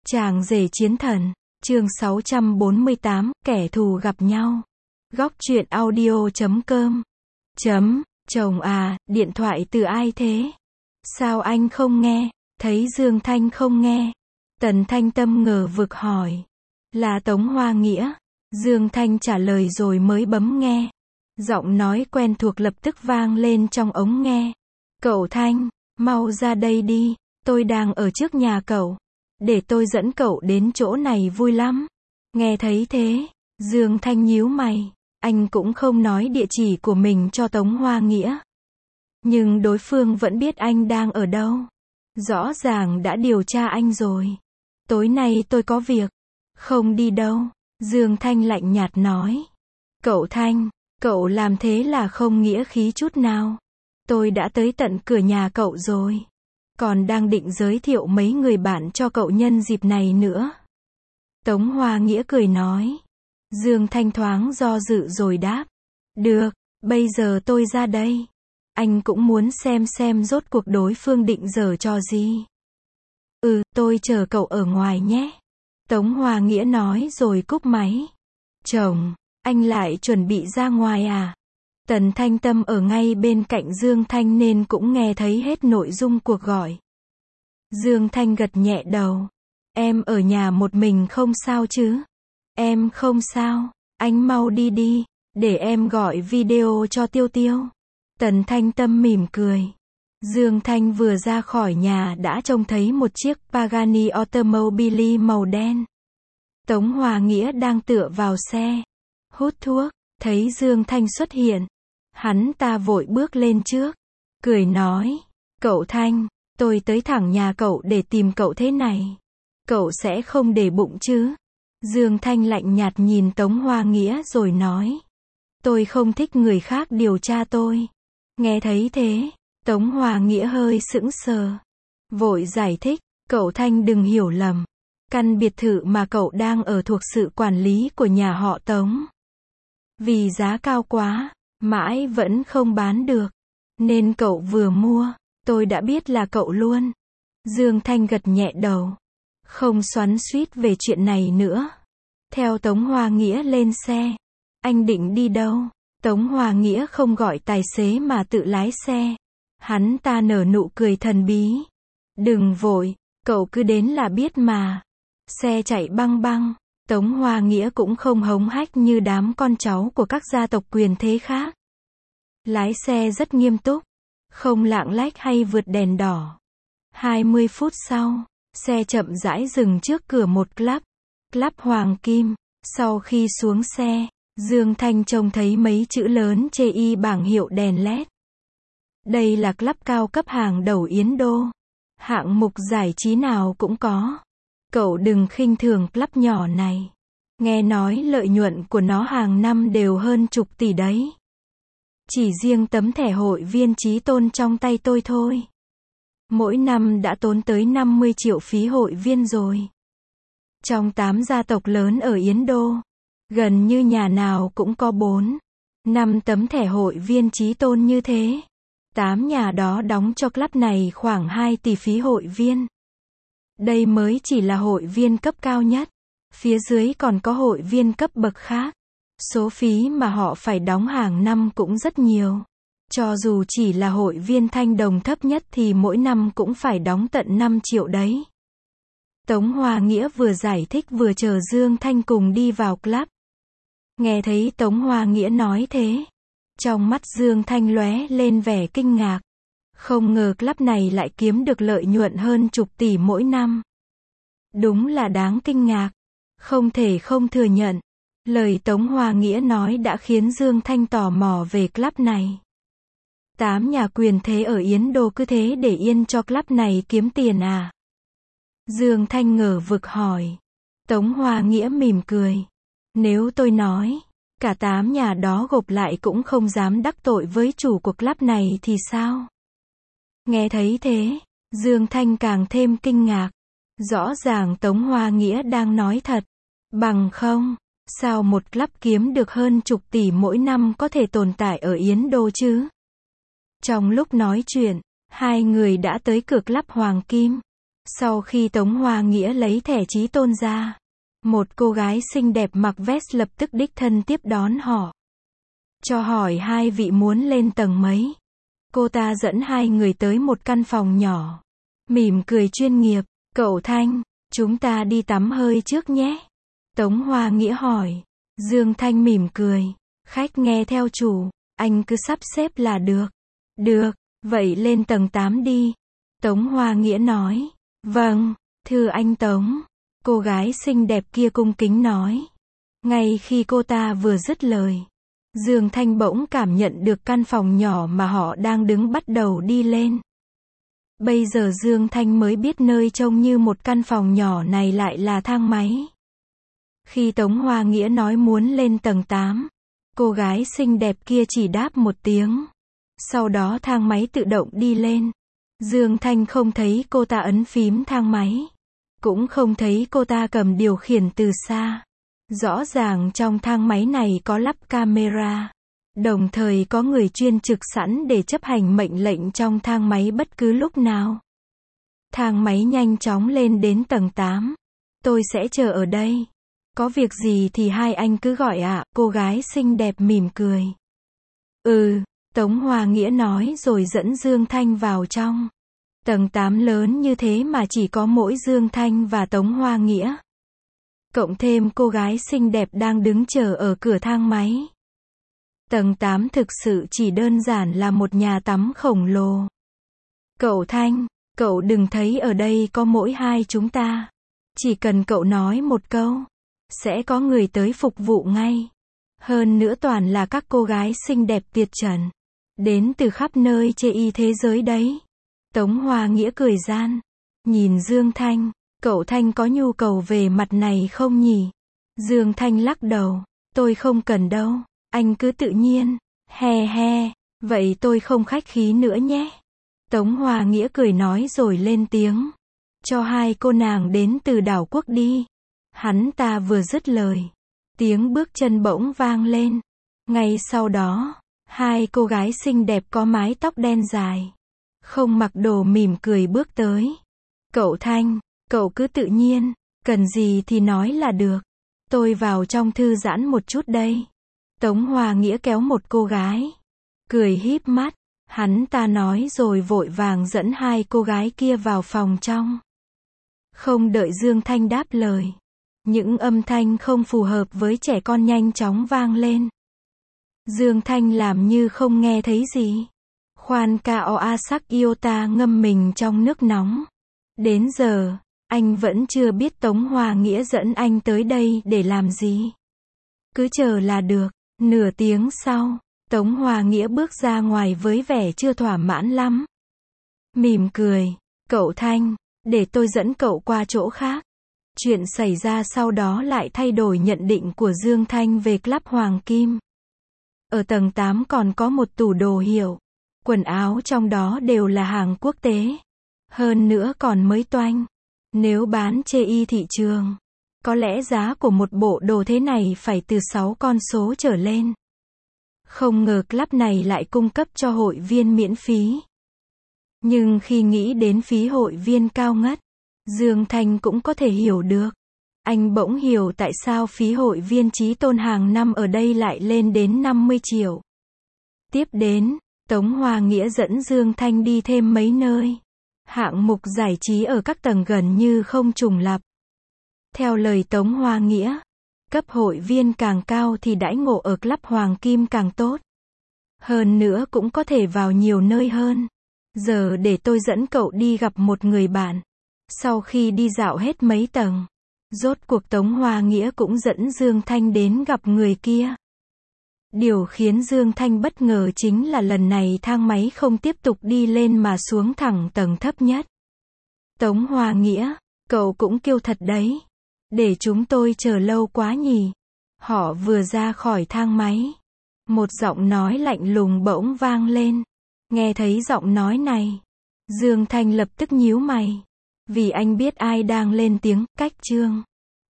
Chàng rể chiến thần, chương 648, kẻ thù gặp nhau. Góc truyện audio.com. Chồng à, điện thoại từ ai thế? Sao anh không nghe? Thấy Dương Thanh không nghe. Tần Thanh Tâm ngờ vực hỏi. Là Tống Hoa Nghĩa. Dương Thanh trả lời rồi mới bấm nghe. Giọng nói quen thuộc lập tức vang lên trong ống nghe. Cậu Thanh, mau ra đây đi, tôi đang ở trước nhà cậu. Để tôi dẫn cậu đến chỗ này vui lắm. Nghe thấy thế, Dương Thanh nhíu mày. Anh cũng không nói địa chỉ của mình cho Tống Hoa Nghĩa. Nhưng đối phương vẫn biết anh đang ở đâu. Rõ ràng đã điều tra anh rồi. Tối nay tôi có việc. Không đi đâu. Dương Thanh lạnh nhạt nói. Cậu Thanh, cậu làm thế là không nghĩa khí chút nào. Tôi đã tới tận cửa nhà cậu rồi. Còn đang định giới thiệu mấy người bạn cho cậu nhân dịp này nữa. Tống Hoa Nghĩa cười nói. Dương Thanh thoáng do dự rồi đáp. Được, bây giờ tôi ra đây. Anh cũng muốn xem rốt cuộc đối phương định giở trò gì. Tôi chờ cậu ở ngoài nhé. Tống Hoa Nghĩa nói rồi cúp máy. Chồng, anh lại chuẩn bị ra ngoài à? Tần Thanh Tâm ở ngay bên cạnh Dương Thanh nên cũng nghe thấy hết nội dung cuộc gọi. Dương Thanh gật nhẹ đầu. Em ở nhà một mình không sao chứ? Em không sao, anh mau đi đi, để em gọi video cho Tiêu Tiêu. Tần Thanh Tâm mỉm cười. Dương Thanh vừa ra khỏi nhà đã trông thấy một chiếc Pagani Automobile màu đen. Tống Hoa Nghĩa đang tựa vào xe, hút thuốc, thấy Dương Thanh xuất hiện. Hắn ta vội bước lên trước, cười nói, cậu Thanh, tôi tới thẳng nhà cậu để tìm cậu thế này. Cậu sẽ không để bụng chứ? Dương Thanh lạnh nhạt nhìn Tống Hoa Nghĩa rồi nói. Tôi không thích người khác điều tra tôi. Nghe thấy thế, Tống Hoa Nghĩa hơi sững sờ. Vội giải thích, cậu Thanh đừng hiểu lầm. Căn biệt thự mà cậu đang ở thuộc sự quản lý của nhà họ Tống. Vì giá cao quá, mãi vẫn không bán được. Nên cậu vừa mua, tôi đã biết là cậu luôn. Dương Thanh gật nhẹ đầu. Không xoắn xuýt về chuyện này nữa. Theo Tống Hoa Nghĩa lên xe. Anh định đi đâu? Tống Hoa Nghĩa không gọi tài xế mà tự lái xe. Hắn ta nở nụ cười thần bí. Đừng vội, cậu cứ đến là biết mà. Xe chạy băng băng. Tống Hoa Nghĩa cũng không hống hách như đám con cháu của các gia tộc quyền thế khác. Lái xe rất nghiêm túc. Không lạng lách hay vượt đèn đỏ. 20 phút sau, xe chậm rãi dừng trước cửa một club. Club Hoàng Kim. Sau khi xuống xe, Dương Thanh trông thấy mấy chữ lớn chê y bảng hiệu đèn LED. Đây là club cao cấp hàng đầu Yến Đô. Hạng mục giải trí nào cũng có. Cậu đừng khinh thường club nhỏ này. Nghe nói lợi nhuận của nó hàng năm đều hơn chục tỷ đấy. Chỉ riêng tấm thẻ hội viên Chí Tôn trong tay tôi thôi. Mỗi năm đã tốn tới 50 triệu phí hội viên rồi. Trong 8 gia tộc lớn ở Yến Đô, gần như nhà nào cũng có 4-5 tấm thẻ hội viên Chí Tôn như thế. 8 nhà đó đóng cho club này khoảng 2 tỷ phí hội viên. Đây mới chỉ là hội viên cấp cao nhất. Phía dưới còn có hội viên cấp bậc khác. Số phí mà họ phải đóng hàng năm cũng rất nhiều. Cho dù chỉ là hội viên thanh đồng thấp nhất thì mỗi năm cũng phải đóng tận 5 triệu đấy. Tống Hoa Nghĩa vừa giải thích vừa chờ Dương Thanh cùng đi vào club. Nghe thấy Tống Hoa Nghĩa nói thế, trong mắt Dương Thanh lóe lên vẻ kinh ngạc. Không ngờ club này lại kiếm được lợi nhuận hơn chục tỷ mỗi năm. Đúng là đáng kinh ngạc. Không thể không thừa nhận. Lời Tống Hoa Nghĩa nói đã khiến Dương Thanh tò mò về club này. 8 nhà quyền thế ở Yến Đô cứ thế để yên cho club này kiếm tiền à? Dương Thanh ngờ vực hỏi. Tống Hoa Nghĩa mỉm cười. Nếu tôi nói, cả 8 nhà đó gộp lại cũng không dám đắc tội với chủ của club này thì sao? Nghe thấy thế, Dương Thanh càng thêm kinh ngạc. Rõ ràng Tống Hoa Nghĩa đang nói thật. Bằng không, sao một club kiếm được hơn chục tỷ mỗi năm có thể tồn tại ở Yến Đô chứ? Trong lúc nói chuyện, hai người đã tới cửa club Hoàng Kim. Sau khi Tống Hoa Nghĩa lấy thẻ chí tôn ra, một cô gái xinh đẹp mặc vest lập tức đích thân tiếp đón họ. Cho hỏi hai vị muốn lên tầng mấy. Cô ta dẫn hai người tới một căn phòng nhỏ. Mỉm cười chuyên nghiệp, cậu Thanh, chúng ta đi tắm hơi trước nhé. Tống Hoa Nghĩa hỏi. Dương Thanh mỉm cười, khách nghe theo chủ, anh cứ sắp xếp là được. Được, vậy lên tầng 8 đi. Tống Hoa Nghĩa nói. Vâng, thưa anh Tống. Cô gái xinh đẹp kia cung kính nói. Ngay khi cô ta vừa dứt lời, Dương Thanh bỗng cảm nhận được căn phòng nhỏ mà họ đang đứng bắt đầu đi lên. Bây giờ Dương Thanh mới biết nơi trông như một căn phòng nhỏ này lại là thang máy. Khi Tống Hoa Nghĩa nói muốn lên tầng 8, cô gái xinh đẹp kia chỉ đáp một tiếng. Sau đó thang máy tự động đi lên. Dương Thanh không thấy cô ta ấn phím thang máy. Cũng không thấy cô ta cầm điều khiển từ xa. Rõ ràng trong thang máy này có lắp camera. Đồng thời có người chuyên trực sẵn để chấp hành mệnh lệnh trong thang máy bất cứ lúc nào. Thang máy nhanh chóng lên đến tầng 8. Tôi sẽ chờ ở đây. Có việc gì thì hai anh cứ gọi ạ, cô gái xinh đẹp mỉm cười. Tống Hoa Nghĩa nói rồi dẫn Dương Thanh vào trong. Tầng 8 lớn như thế mà chỉ có mỗi Dương Thanh và Tống Hoa Nghĩa. Cộng thêm cô gái xinh đẹp đang đứng chờ ở cửa thang máy. Tầng 8 thực sự chỉ đơn giản là một nhà tắm khổng lồ. Cậu Thanh, cậu đừng thấy ở đây có mỗi hai chúng ta. Chỉ cần cậu nói một câu, sẽ có người tới phục vụ ngay. Hơn nữa toàn là các cô gái xinh đẹp tuyệt trần. Đến từ khắp nơi chê y thế giới đấy. Tống Hoa Nghĩa cười gian. Nhìn Dương Thanh, cậu Thanh có nhu cầu về mặt này không nhỉ? Dương Thanh lắc đầu. Tôi không cần đâu, anh cứ tự nhiên. He he, vậy tôi không khách khí nữa nhé. Tống Hoa Nghĩa cười nói rồi lên tiếng. Cho hai cô nàng đến từ đảo quốc đi. Hắn ta vừa dứt lời, tiếng bước chân bỗng vang lên. Ngay sau đó, hai cô gái xinh đẹp có mái tóc đen dài, không mặc đồ mỉm cười bước tới. Cậu Thanh, cậu cứ tự nhiên, cần gì thì nói là được. Tôi vào trong thư giãn một chút đây. Tống Hoa Nghĩa kéo một cô gái, cười híp mắt. Hắn ta nói rồi vội vàng dẫn hai cô gái kia vào phòng trong. Không đợi Dương Thanh đáp lời, những âm thanh không phù hợp với trẻ con nhanh chóng vang lên. Dương Thanh làm như không nghe thấy gì. Khoan Kao Asak Iota ngâm mình trong nước nóng. Đến giờ, anh vẫn chưa biết Tống Hoa Nghĩa dẫn anh tới đây để làm gì. Cứ chờ là được. Nửa tiếng sau, Tống Hoa Nghĩa bước ra ngoài với vẻ chưa thỏa mãn lắm. Mỉm cười. Cậu Thanh, để tôi dẫn cậu qua chỗ khác. Chuyện xảy ra sau đó lại thay đổi nhận định của Dương Thanh về Club Hoàng Kim. Ở tầng 8 còn có một tủ đồ hiệu. Quần áo trong đó đều là hàng quốc tế. Hơn nữa còn mới toanh. Nếu bán chê y thị trường, có lẽ giá của một bộ đồ thế này phải từ 6 con số trở lên. Không ngờ club này lại cung cấp cho hội viên miễn phí. Nhưng khi nghĩ đến phí hội viên cao ngất, Dương Thanh cũng có thể hiểu được. Anh bỗng hiểu tại sao phí hội viên chí tôn hàng năm ở đây lại lên đến 50 triệu. Tiếp đến, Tống Hoa Nghĩa dẫn Dương Thanh đi thêm mấy nơi. Hạng mục giải trí ở các tầng gần như không trùng lặp. Theo lời Tống Hoa Nghĩa, cấp hội viên càng cao thì đãi ngộ ở Club Hoàng Kim càng tốt. Hơn nữa cũng có thể vào nhiều nơi hơn. Giờ để tôi dẫn cậu đi gặp một người bạn. Sau khi đi dạo hết mấy tầng, rốt cuộc Tống Hoa Nghĩa cũng dẫn Dương Thanh đến gặp người kia. Điều khiến Dương Thanh bất ngờ chính là lần này thang máy không tiếp tục đi lên mà xuống thẳng tầng thấp nhất. Tống Hoa Nghĩa, cậu cũng kiêu thật đấy. Để chúng tôi chờ lâu quá nhỉ. Họ vừa ra khỏi thang máy, một giọng nói lạnh lùng bỗng vang lên. Nghe thấy giọng nói này, Dương Thanh lập tức nhíu mày. Vì anh biết ai đang lên tiếng. Cách Trương.